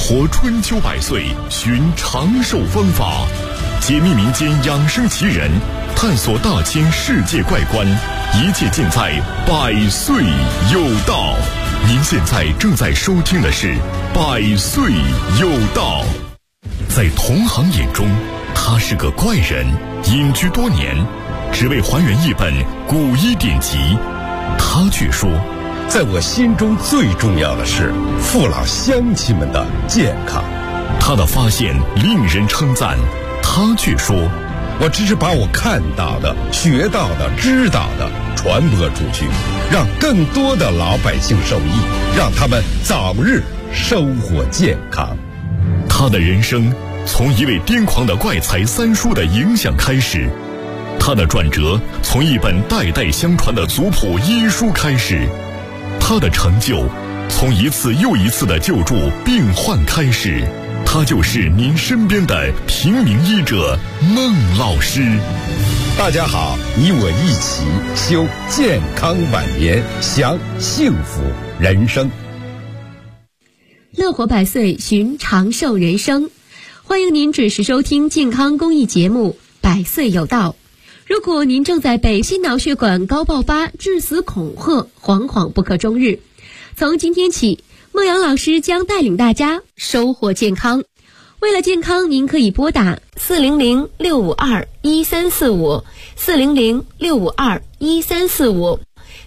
活春秋百岁，寻长寿方法，解密民间养生奇人，探索大千世界怪观，一切尽在百岁有道。您现在正在收听的是百岁有道。在同行眼中，他是个怪人，隐居多年，只为还原一本古医典籍。他却说， 在我心中最重要的是父老乡亲们的健康。 他的发现令人称赞，他却说， 我只是把我看到的、学到的、知道的传播出去，让更多的老百姓受益，让他们早日收获健康。 他的人生从一位癫狂的怪才三叔的影响开始，他的转折从一本代代相传的族谱医书开始，他的成就从一次又一次的救助病患开始。他就是您身边的平民医者孟老师。 大家好，你我一起修健康晚年，享幸福人生。 乐活百岁，寻长寿人生。欢迎您准时收听健康公益节目《百岁有道》。如果您正在被心脑血管高爆发、致死恐吓，惶惶不可终日，从今天起，孟阳老师将带领大家收获健康。为了健康，您可以拨打400-652-1345 400-652-1345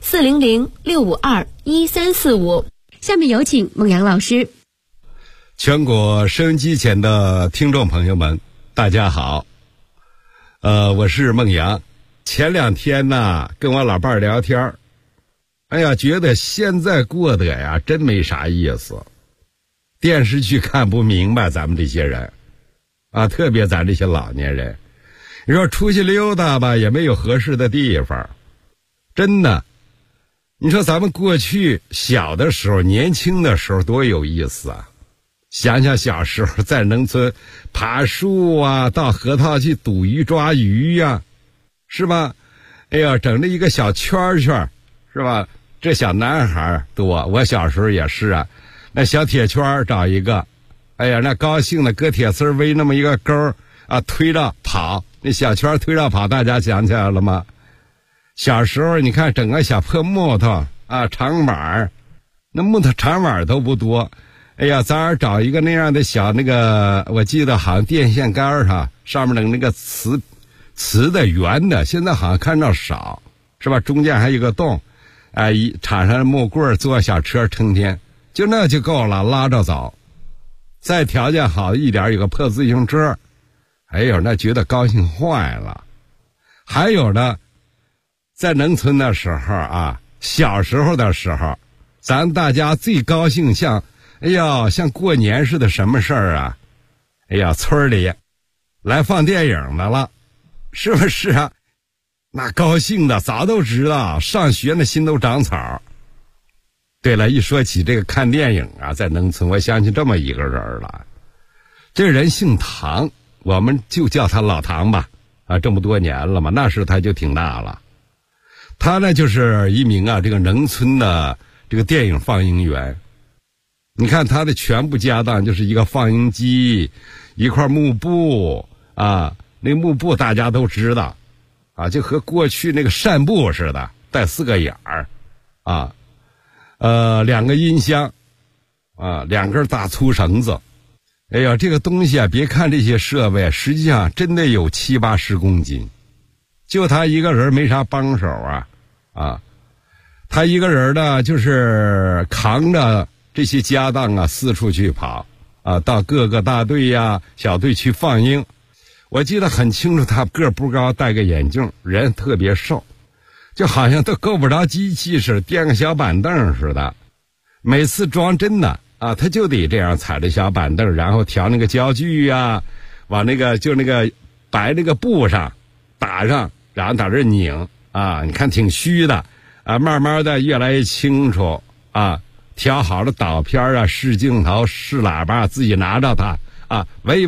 400-652-1345。下面有请孟阳老师。 全国收音机前的听众朋友们，大家好。我是孟阳。前两天呢，跟我老伴儿聊天，哎呀，觉得现在过得呀，真没啥意思。电视剧看不明白，咱们这些人啊，特别咱这些老年人，你说出去溜达吧，也没有合适的地方。真的，你说咱们过去小的时候、年轻的时候多有意思啊！想想小时候在农村爬树啊，到河套去捕鱼抓鱼呀，是吧？哎呀，整了一个小圈圈，是吧？这小男孩多，我小时候也是啊。那小铁圈找一个，哎呀，那高兴的搁铁丝围那么一个钩啊，推着跑，那小圈推着跑，大家想起来了吗？小时候你看整个小破木头啊，长板，那木头长板都不多，哎呀，咱找一个那样的小那个，我记得好像电线杆上上面的那个瓷的圆的，现在好像看着少，是吧？中间还有个洞，插上木棍坐小车成天。就那就够了，拉着走。再条件好一点，有个破自行车，哎呦，那觉得高兴坏了。还有呢，在农村的时候啊，小时候的时候，咱大家最高兴像过年似的，什么事儿啊？哎呀，村里来放电影的了，是不是啊？那高兴的早都知道，上学那心都长草。对了，一说起这个看电影啊，在农村我想起这么一个人了。这人姓唐，我们就叫他老唐吧。啊，这么多年了嘛，那时他就挺大了。他呢就是一名这个农村的这个电影放映员。你看他的全部家当就是一个放映机，一块幕布啊，那幕布大家都知道啊，就和过去那个扇布似的，带4个眼儿啊。2个音箱啊，2根大粗绳子。哎呀，这个东西啊，别看这些设备，实际上真的有70-80公斤。就他一个人没啥帮手啊，他一个人呢，就是扛着这些家当啊，四处去跑啊，到各个大队呀、小队去放映。我记得很清楚，他个不高，戴个眼镜，人特别瘦。就好像都够不着机器似的，垫个小板凳似的。每次装真的啊，他就得这样踩着小板凳，然后调那个焦距呀，往那个白那个布上打上，然后在这拧啊，你看挺虚的啊，慢慢的越来越清楚啊。调好了导片啊，试镜头、试喇叭，自己拿着它啊，喂，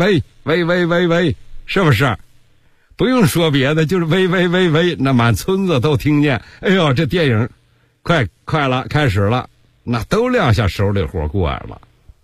是不是？不用说别的，就是喂，那满村子都听见。哎呦，这电影快了，开始了，那都撂下手里活过来了。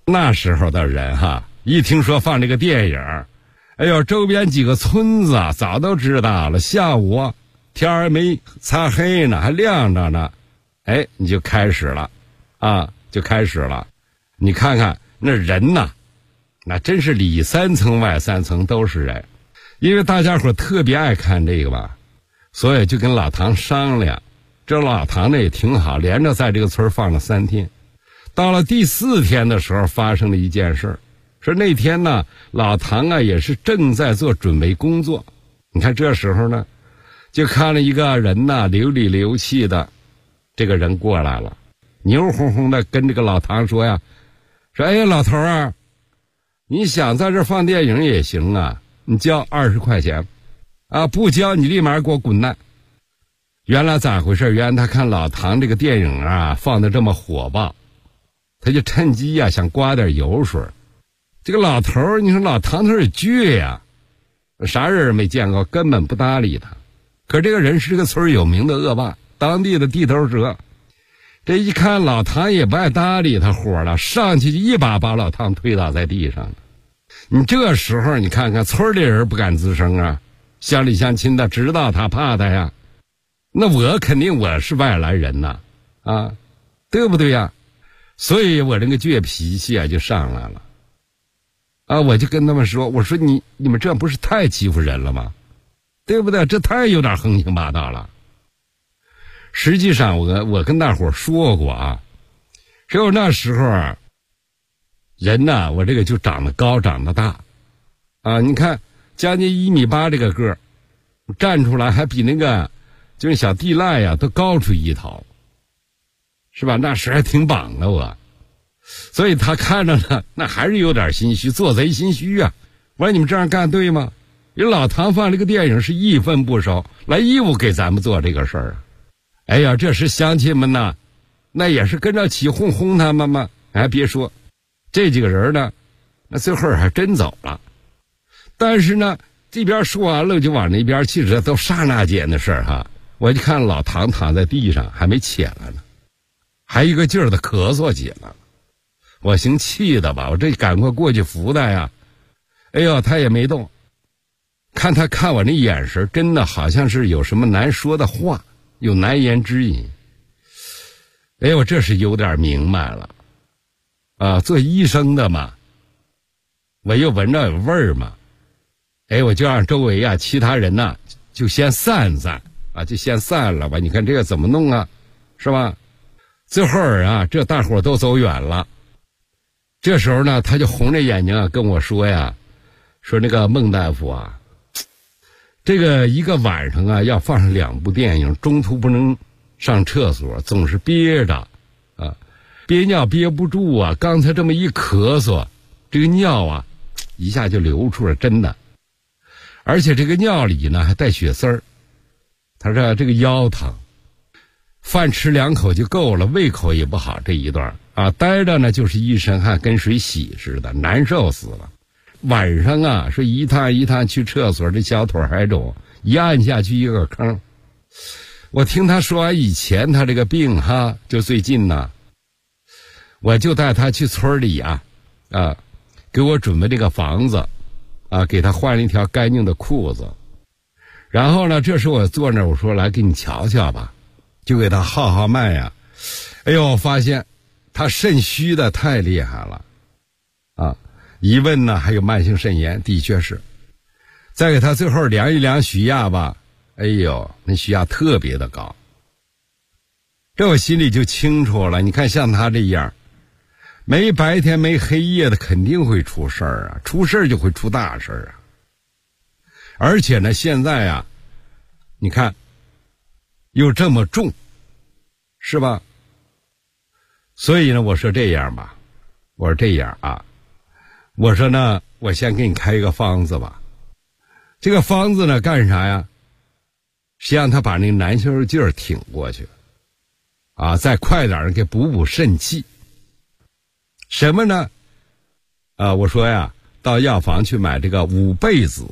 那时候的人哈，一听说放这个电影，哎呦，周边几个村子早都知道了。下午天儿没擦黑呢，还亮着呢，哎，你就开始了，就开始了。你看看那人呐，那真是里三层外三层都是人。因为大家伙特别爱看这个吧，所以就跟老唐商量。这老唐呢也挺好，连着在这个村放了3天。到了第4天的时候，发生了一件事，说那天呢，老唐啊也是正在做准备工作。你看这时候呢，就看了一个人呢，流里流气的，这个人过来了，牛哄哄的跟这个老唐说呀，说哎呀老头啊，你想在这放电影也行啊，你交20块钱，不交你立马给我滚蛋。原来咋回事？原来他看老唐这个电影啊放的这么火爆，他就趁机啊想刮点油水。这个老头儿，你说老唐他是倔呀，啥人也没见过，根本不搭理他。可这个人是个村有名的恶霸，当地的地头蛇。这一看老唐也不爱搭理他，火了，上去就一把把老唐推倒在地上了。你这时候你看看村里人不敢吱声啊，乡里乡亲的知道他怕他呀。那我肯定我是外来人呐，对不对呀？所以我这个倔脾气啊就上来了，我就跟他们说，我说你们这不是太欺负人了吗？对不对？这太有点横行霸道了。实际上我跟大伙说过啊，只有那时候啊，人呐，我这个就长得高长得大，你看将近1.8米这个个儿，站出来还比那个就是小地赖呀都高出一头，是吧？那时还挺棒的我，所以他看着呢，那还是有点心虚，做贼心虚啊。我说你们这样干对吗？因为老唐放这个电影是1分不收，来义务给咱们做这个事儿啊。哎呀，这时乡亲们呢，那也是跟着起哄他们嘛。别说这几个人呢，那最后还真走了。但是呢，这边说完了就往那边去，这都刹那间的事儿哈。我就看老唐躺在地上还没起来呢，还一个劲儿的咳嗽起来了。我行气的吧，我这赶快过去扶他呀。哎呦，他也没动。看他看我那眼神，真的好像是有什么难说的话，有难言之隐。哎，我这是有点明白了。做医生的嘛，我又闻着有味儿嘛。我就让周围啊其他人呐，就先散就先散了吧。你看这个怎么弄啊，是吧？最后啊，这大伙都走远了。这时候呢，他就红着眼睛跟我说呀，说那个孟大夫啊，这个一个晚上啊要放上2部电影，中途不能上厕所，总是憋着憋尿憋不住啊。刚才这么一咳嗽，这个尿啊一下就流出了，真的。而且这个尿里呢还带血丝儿。他说这个腰疼，饭吃2口就够了，胃口也不好，这一段待着呢就是一身汗，跟水洗似的，难受死了。晚上啊说一趟去厕所，这小腿还肿，一按下去一个坑。我听他说完以前他这个病就最近呢，我就带他去村里给我准备这个房子给他换了一条干净的裤子。然后呢，这时候我坐那儿，我说来给你瞧瞧吧，就给他号脉呀。哎呦，发现他肾虚的太厉害了一问呢还有慢性肾炎，的确是。再给他最后量一量血压吧，哎呦，那血压特别的高。这我心里就清楚了，你看像他这样没白天没黑夜的，肯定会出事儿出事儿就会出大事儿而且呢现在你看又这么重，是吧？所以呢我说这样吧，我说这样我说呢我先给你开一个方子吧。这个方子呢干啥呀？是让他把那个难受劲儿挺过去再快点给补肾气。什么呢？我说呀，到药房去买这个5倍子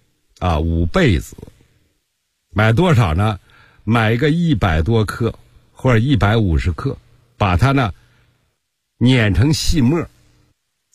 5倍子，买多少呢？买一个100多克或者150克，把它呢碾成细末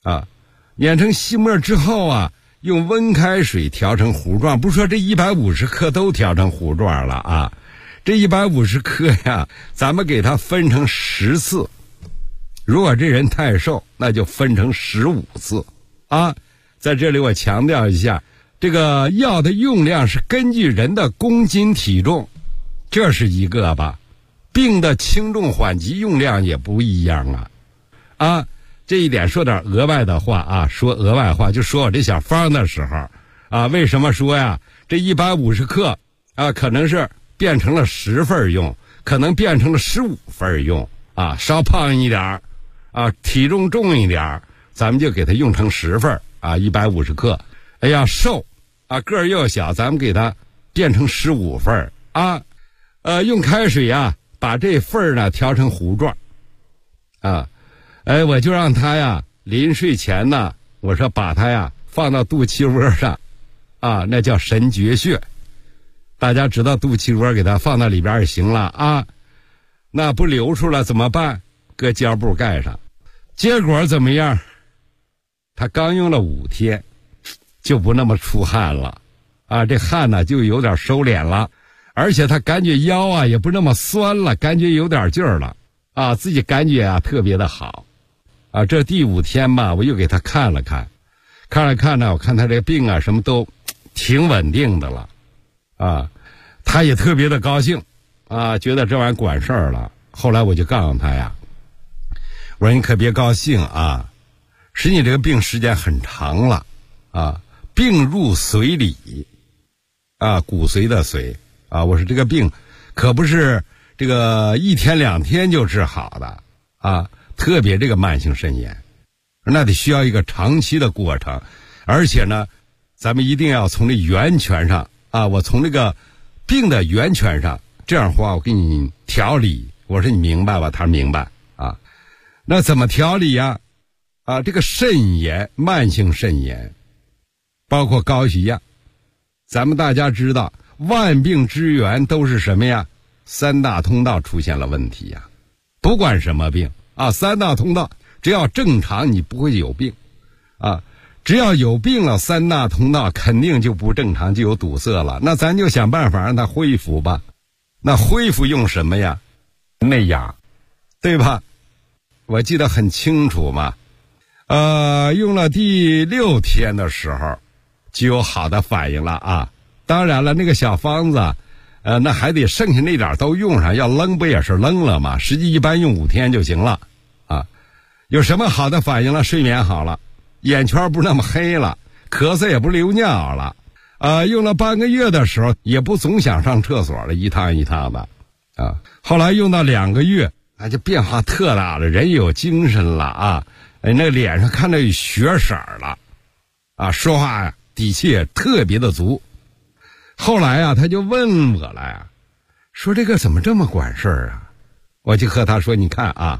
碾成细末之后啊，用温开水调成糊状，不说这150克都调成糊状了啊，这150克呀，咱们给它分成10次，如果这人太瘦，那就分成15次啊。在这里我强调一下，这个药的用量是根据人的公斤体重，这是一个吧。病的轻重缓急用量也不一样啊，这一点说点额外的话啊，说额外话就说我这小方的时候啊，为什么说呀？这150克啊，可能是变成了10份用，可能变成了15份用啊，稍胖一点啊，体重重一点，咱们就给它用成10份啊，150克。哎呀，瘦啊，个儿又小，咱们给它变成15份啊。用开水啊，把这份呢调成糊状啊。我就让他呀，临睡前呢，我说把他呀放到肚脐窝上啊，那叫神阙穴。大家知道肚脐窝，给他放到里边就行了啊。那不流出了怎么办？搁胶布盖上。结果怎么样？他刚用了5天，就不那么出汗了啊，这汗呢就有点收敛了，而且他感觉腰啊也不那么酸了，感觉有点劲儿了啊，自己感觉啊特别的好啊。这第5天吧，我又给他看了看呢，我看他这病啊什么都挺稳定的了啊，他也特别的高兴啊，觉得这玩意儿管事儿了。后来我就告诉他呀，我说你可别高兴啊，使你这个病时间很长了啊，病入髓里啊，骨髓的髓啊，我说这个病可不是这个1天2天就治好的啊，特别这个慢性肾炎，那得需要一个长期的过程，而且呢，咱们一定要从这源泉上啊，我从这个病的源泉上，这样的话我给你调理。我说你明白吧？他说明白啊。那怎么调理呀？啊，这个肾炎，慢性肾炎，包括高血压，咱们大家知道，万病之源都是什么呀？3大通道出现了问题呀。不管什么病啊，3大通道只要正常，你不会有病啊。只要有病了，3大通道肯定就不正常，就有堵塞了。那咱就想办法让它恢复吧。那恢复用什么呀？内养，对吧？我记得很清楚嘛。用了第6天的时候，就有好的反应了啊。当然了，那个小方子，那还得剩下那点都用上，要扔不也是扔了吗？实际一般用5天就行了啊。有什么好的反应了？睡眠好了，眼圈不那么黑了，咳嗽也不流尿了，用了半个月的时候，也不总想上厕所了，一趟一趟的啊。后来用到2个月，就变化特大了，人也有精神了啊。那脸上看到有血色了啊，说话呀底气也特别的足。后来啊，他就问我了呀，说这个怎么这么管事儿啊？我就和他说，你看啊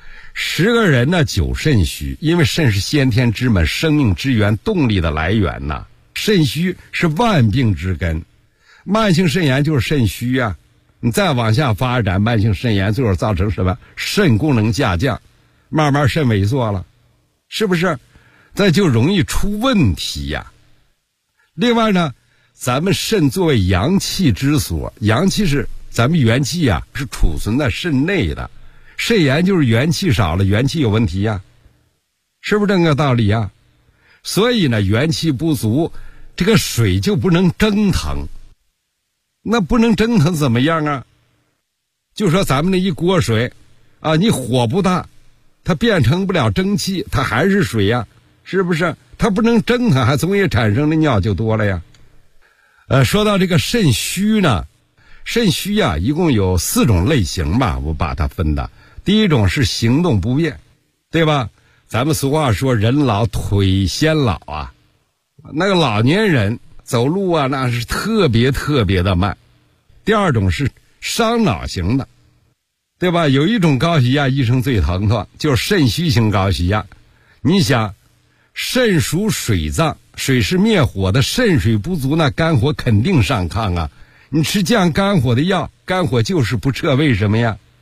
，10个人呢9肾虚，因为肾是先天之本，生命之源，动力的来源呐。肾虚是万病之根，慢性肾炎就是肾虚啊。你再往下发展，慢性肾炎最后造成什么？肾功能下降，慢慢肾萎缩了，是不是？那就容易出问题呀。另外呢，咱们肾作为阳气之所，阳气是咱们元气啊，是储存在肾内的。肾炎就是元气少了，元气有问题呀，是不是这个道理呀？所以呢，元气不足，这个水就不能蒸腾。那不能蒸腾怎么样啊？就说咱们那一锅水啊，你火不大，它变成不了蒸汽，它还是水呀，是不是？它不能蒸腾，还总也产生的尿就多了呀。说到这个肾虚呢，肾虚啊，一共有4种类型吧，我把它分的。第一种是行动不便，对吧？咱们俗话说人老腿先老啊，那个老年人走路啊，那是特别特别的慢。第二种是伤脑型的，对吧？有一种高血压医生最疼痛，就是肾虚型高血压。你想，肾属水脏，水是灭火的，肾水不足，那肝火肯定上亢啊。你吃降肝火的药，肝火就是不撤，为什么呀？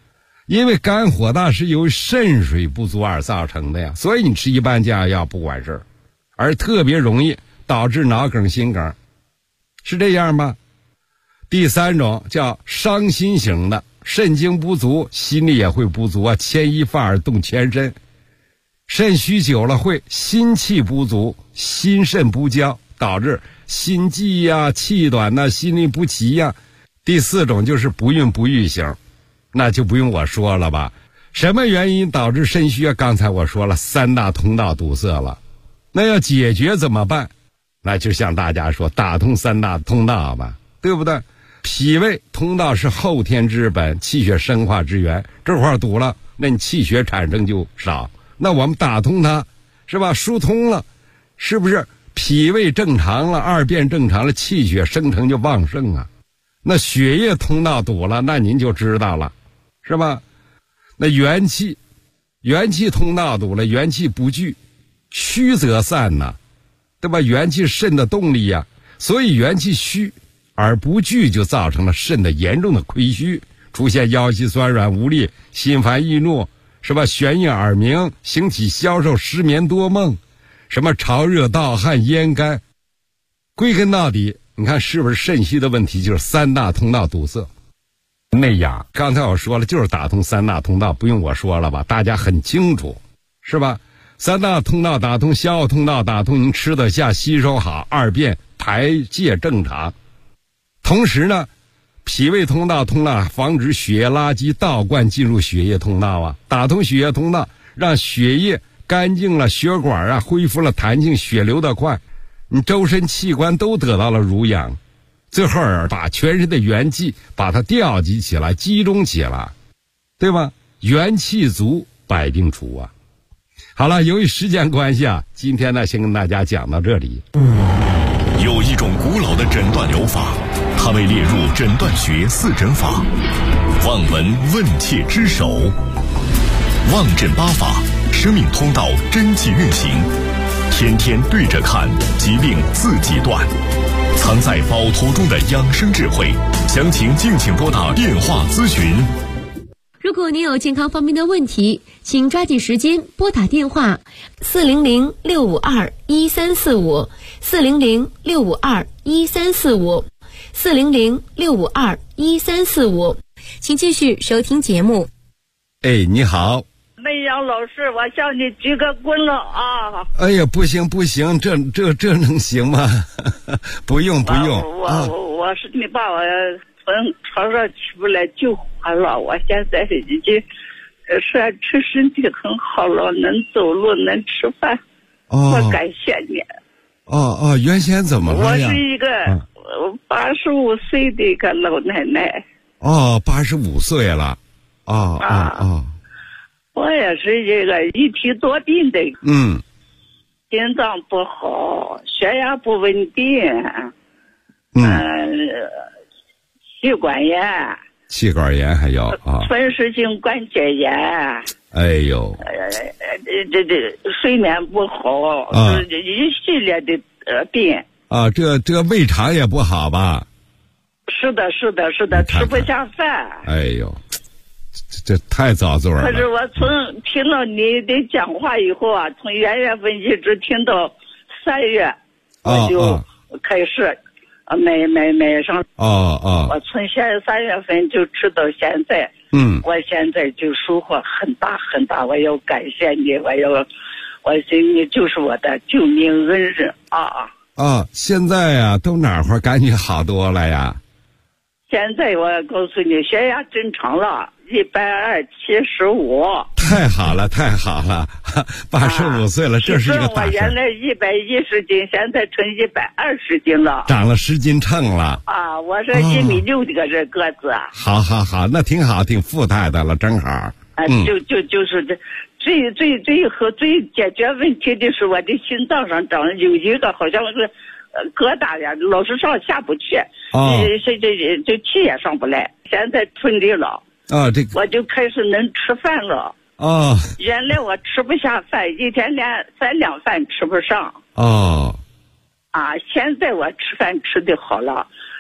因为肝火大是由肾水不足而造成的呀，所以你吃一般降压药不管事儿，而特别容易导致脑梗、心梗，是这样吗？第三种叫伤心型的，肾精不足，心力也会不足啊，牵一发而动全身，肾虚久了会心气不足，心肾不交，导致心悸呀、气短呐、心律不齐呀。第四种就是不孕不育型，那就不用我说了吧。什么原因导致肾虚啊？刚才我说了三大通道堵塞了，那要解决怎么办？那就向大家说打通三大通道吧，对不对？脾胃通道是后天之本，气血生化之源，这块堵了，那你气血产生就少，那我们打通它，是吧？疏通了，是不是脾胃正常了，二便正常了，气血生成就旺盛啊？那血液通道堵了，那您就知道了，是吧？那元气通道堵了，元气不聚，虚则散呐，对吧？元气肾的动力呀，所以元气虚而不聚，就造成了肾的严重的亏虚，出现腰膝酸软无力、心烦易怒，是吧？眩晕耳鸣、形体消瘦、失眠多梦，什么潮热盗汗、咽干。归根到底，你看是不是肾虚的问题？就是三大通道堵塞。内养刚才我说了，就是打通三大通道，不用我说了吧，大家很清楚，是吧？三大通道打通，消化通道打通，您吃得下，吸收好，二便排泄正常。同时呢，脾胃通道通了，防止血液垃圾倒灌进入血液通道啊，打通血液通道，让血液干净了，血管啊恢复了弹性，血流得快，你周身器官都得到了濡养，最后把全身的元气把它调集起来，集中起来，对吧？元气足，百病除啊。好了，由于时间关系啊，今天呢先跟大家讲到这里。 有一种古老的诊断疗法，它被列入诊断学四诊法，望闻问切之首，望诊八法，生命通道真气运行，天天对着看，疾病自己断，藏在包头中的养生智慧，详情敬请拨打电话咨询。 如果您有健康方面的问题，请抓紧时间拨打电话400-652-1345 400-652-1345 400-652-1345，请继续收听节目。 哎，你好。 梅阳老师，我向你鞠个躬了啊！ 哎呀，不行，这能行吗？不用。 我是你把我从床上起不来救活了，我现在已经吃身体很好了，能走路，能吃饭。我感谢你。 原先怎么了呀？ 我是一个85岁的一个老奶奶。 85岁了。 我也是一个一体多病的。心脏不好，血压不稳定。气管炎还有风湿性关节炎。 哎呦， 这睡眠不好，一系列的病。 这胃肠也不好吧？ 是的，吃不下饭。 哎呦，这太遭罪了。 可是我从听了你的讲话以后啊，从1月份一直听到3月，我就开始买上。我从3月份就吃到现在。我现在就收获很大，我要感谢你，我信你就是我的救命恩人啊！ 现在呀，都哪会儿感觉好多了呀？ 现在我告诉你，血压正常了，120/75。太好了 ，85岁了，这是一个大事。 我原来110斤，现在成120斤了， 长了10斤秤了。 我是1.6米的个子。 好，那挺好，挺富态的了，正好。 就是最解决问题的是我的心脏上有一个好像是疙瘩呀，老是上下不去。这气也上不来，现在顺利了。我就开始能吃饭了。原来我吃不下饭，一天连3两饭吃不上。现在我吃饭吃的好了，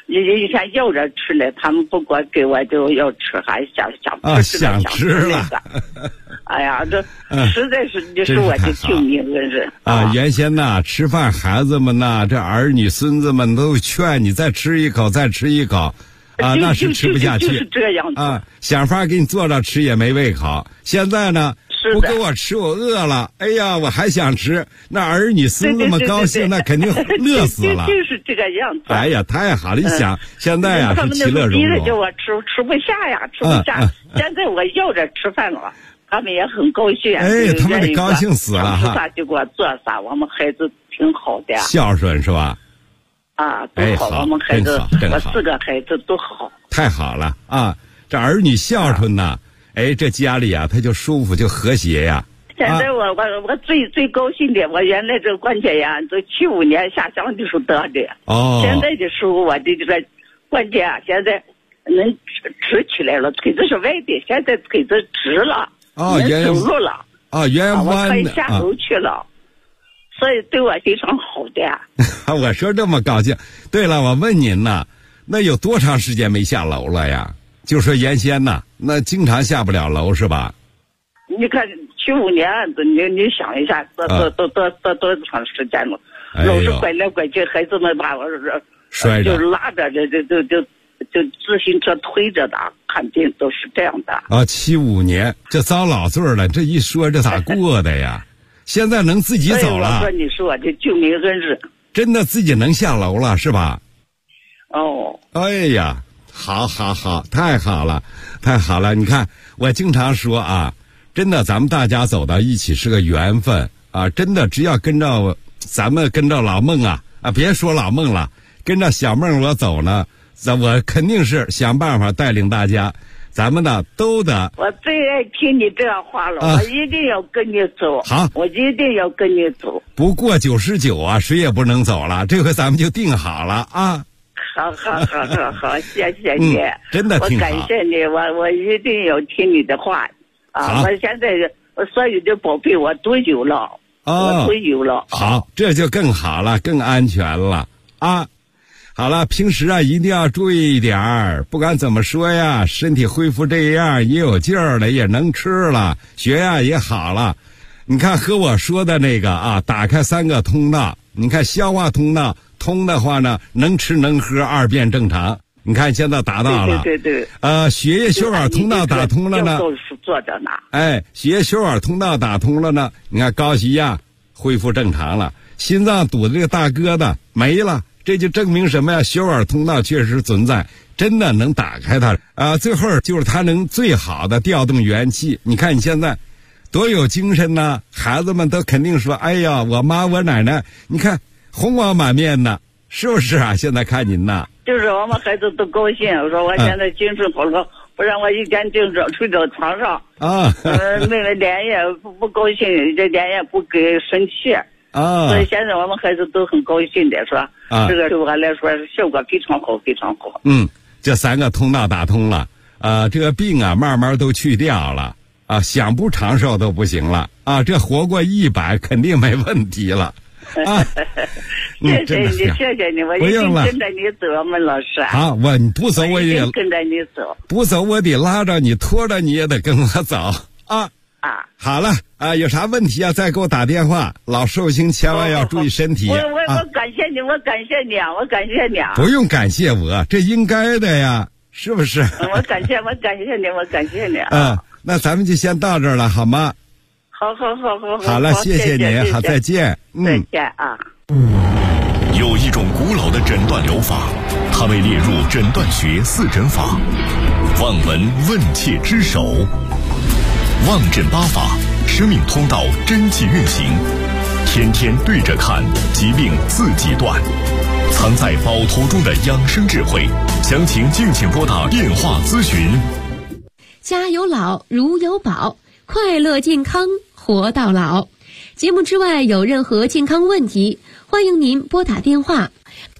以前要着吃的，他们不管给我就要吃，还想想吃了。 哎呀，这实在是就是我的救命恩人啊！原先呐，吃饭孩子们呐，这儿女孙子们都劝你再吃一口，再吃一口。啊，那是吃不下去， 就是这样子啊！想法给你做着吃也没胃口。现在呢，不给我吃，我饿了。哎呀，我还想吃。那儿女孙子们高兴，那肯定乐死了。 就是这个样子。 哎呀，太好了！你想，现在呀是其乐融融。 他们叫我吃不下呀，吃不下。现在我要着吃饭了，他们也很高兴。 哎，他们得高兴死了哈！ 吃啥就给我做啥，我们孩子挺好的。 孝顺是吧？ 啊，都好，我们孩子，我4个孩子都好， 太好了啊！这儿女孝顺呐，哎，这家里啊，他就舒服，就和谐呀。 现在我最高兴的，我原来这个关节炎，都75年下乡的时候得的。 哦。 现在的时候，我的这个关节啊，现在能直起来了，腿子是歪的，现在腿子直了，能走路了。 原弯我可以下楼去了。所以对我非常好的。 我说这么高兴。对了，我问您呐，那有多长时间没下楼了呀？就说原先呐，那经常下不了楼是吧？ 你看75年，你想一下，多长时间了？老是拐来拐去，孩子们把我摔着， 就拉着，就自行车推着的，看病都是这样的。 啊，75年，这遭老罪了，这一说这咋过的呀？现在能自己走了。 我说你是我的救命恩人。 真的自己能下楼了是吧？ 哦。 哎呀，好，太好了，太好了！你看，我经常说啊，真的，咱们大家走到一起是个缘分啊！真的，只要咱们跟着老孟啊，别说老孟了，跟着小孟我走呢，我肯定是想办法带领大家。咱们呢都得。 我最爱听你这样话了，我一定要跟你走。 好， 我一定要跟你走。 不过99啊，谁也不能走了。这回咱们就定好了啊。 好，谢谢你， 真的挺好。 我感谢你，我一定要听你的话啊！我现在我所有的宝贝我都有了，我都有了。 好，这就更好了，更安全了啊。好了，平时啊一定要注意一点儿，不管怎么说呀，身体恢复这样也有劲儿了，也能吃了，血压也好了。你看和我说的那个啊，打开3个通道，你看消化通道通的话呢，能吃能喝，2便正常。你看现在达到了。 对。 血液血管通道打通了呢。 坐着呢。 哎，血液血管通道打通了呢，你看高血压恢复正常了，心脏堵的这个大疙瘩没了。这就证明什么呀？血管通道确实存在，真的能打开它啊！最后就是它能最好的调动元气。你看你现在多有精神呢，孩子们都肯定说：“哎呀，我妈我奶奶，你看红光满面的，是不是啊？”现在看您呐， 就是我们孩子都高兴，说我现在精神好了，不然我一天就睡到床上啊， 妹妹连夜不高兴，这连夜不给生气。所以现在我们孩子都很高兴的说，这个对我来说效果非常好，非常好。 这3个通道打通了，这个病啊慢慢都去掉了啊，想不长寿都不行了啊，这活过100肯定没问题了啊。 谢谢你，我一定跟着你走，孟老师。 好，你不走我也跟着你走， 不走我得拉着你，拖着你也得跟我走啊。好了啊，有啥问题啊？再给我打电话。老寿星千万要注意身体。 我感谢你，我感谢你啊！ 不用感谢我，这应该的呀，是不是？ 我感谢你啊！ 那咱们就先到这儿了，好吗？ 好。 好了，谢谢您，好，再见。 再见啊！ 有一种古老的诊断疗法，它被列入诊断学4诊法，望闻问切之首。望诊8法，生命通道真气运行，天天对着看，疾病自己断。藏在宝头中的养生智慧，详情敬请拨打电话咨询。 家有老，如有宝，快乐健康活到老。节目之外有任何健康问题，欢迎您拨打电话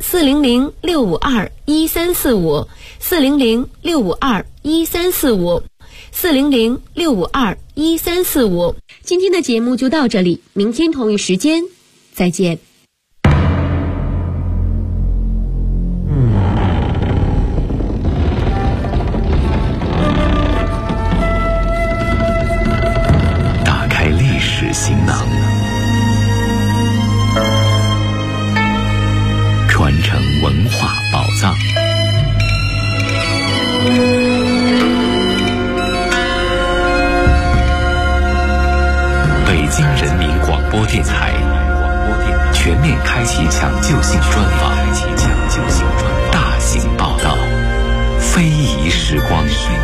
400-652-1345 400-652-1345 400-652-1345。今天的节目就到这里，明天同一时间再见。 播电台全面开启抢救性专访，大型报道，非遗时光。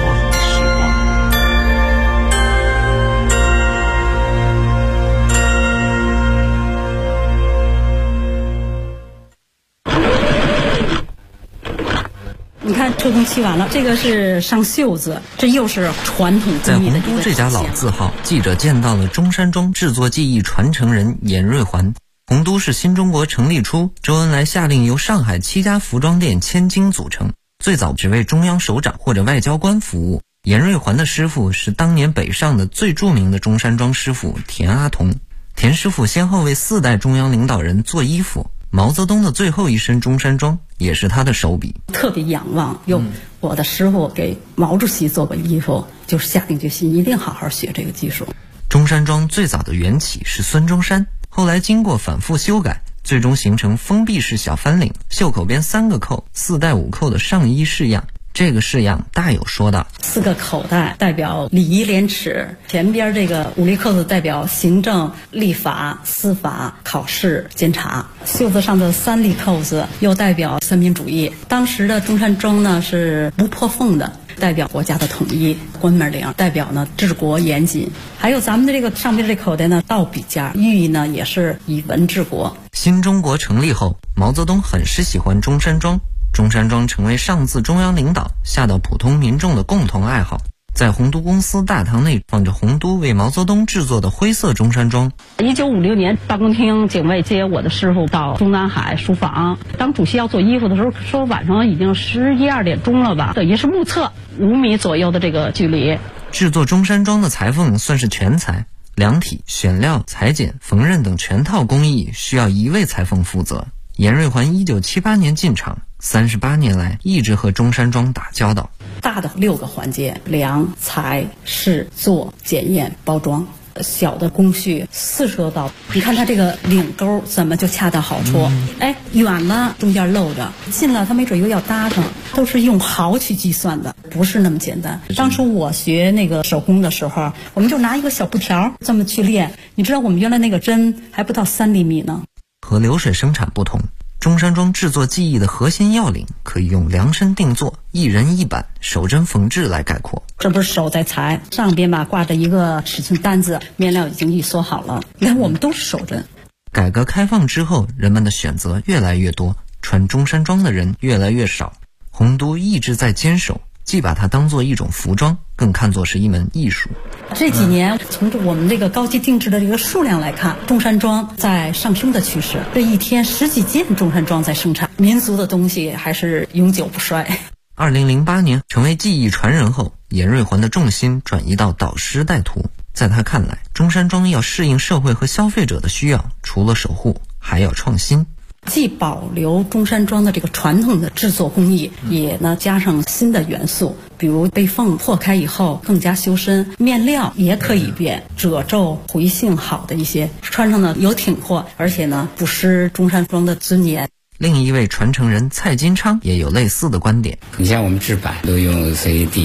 你看车工漆完了，这个是上袖子，这又是传统工艺的。 在洪都这家老字号，记者见到了中山装制作技艺传承人严瑞环。洪都是新中国成立初，周恩来下令由上海7家服装店千金组成，最早只为中央首长或者外交官服务。严瑞环的师傅是当年北上的最著名的中山装师傅田阿童。田师傅先后为4代中央领导人做衣服，毛泽东的最后一身中山装也是他的手笔。 特别仰望，我的师傅给毛主席做过衣服，就是下定决心一定好好学这个技术。 中山装最早的缘起是孙中山，后来经过反复修改，最终形成封闭式小翻领，袖口边3个扣，4带5扣的上衣式样。这个式样大有说道：4个口袋代表礼仪廉耻，前边这个5粒扣子代表行政、立法、司法、考试、监察，袖子上的3粒扣子又代表三民主义。当时的中山装呢是不破缝的，代表国家的统一；关门领代表呢治国严谨。还有咱们的这个上边这口袋呢倒笔架，寓意呢也是以文治国。新中国成立后，毛泽东很是喜欢中山装，中山装成为上自中央领导下到普通民众的共同爱好。在洪都公司大堂内放着洪都为毛泽东制作的灰色中山装。1956年，办公厅警卫接我的师傅到中南海书房，当主席要做衣服的时候，说晚上已经11、12点钟了吧，等于是目测5米左右的这个距离。制作中山装的裁缝算是全才，量体、选料、裁剪、缝纫等全套工艺需要1位裁缝负责。严瑞环1978年进厂，38年来一直和中山装打交道。大的6个环节：量、裁、试、做、检验、包装。小的工序40多道。你看它这个领钩怎么就恰到好处？远了中间露着，近了它没准又要搭上，都是用毫去计算的，不是那么简单。当初我学那个手工的时候，我们就拿一个小布条这么去练。你知道我们原来那个针还不到3厘米呢。和流水生产不同，中山装制作技艺的核心要领可以用量身定做、一人一板、手针缝制来概括。这不是手在裁，上边吧挂着一个尺寸单子，面料已经预缩好了。你看我们都是手针。改革开放之后，人们的选择越来越多，穿中山装的人越来越少。洪都一直在坚守，既把它当作一种服装，更看作是一门艺术。这几年从我们这个高级定制的这个数量来看，中山装在上升的趋势。这一天10几件中山装在生产，民族的东西还是永久不衰。2008年成为技艺传人后，严瑞环的重心转移到导师带徒。在他看来，中山装要适应社会和消费者的需要，除了守护，还要创新。既保留中山装的这个传统的制作工艺，也呢加上新的元素，比如被缝破开以后更加修身，面料也可以变，褶皱回性好的一些，穿上呢有挺阔，而且呢不失中山装的尊严。另一位传承人蔡金昌也有类似的观点。 你像我们制版都用 CAD，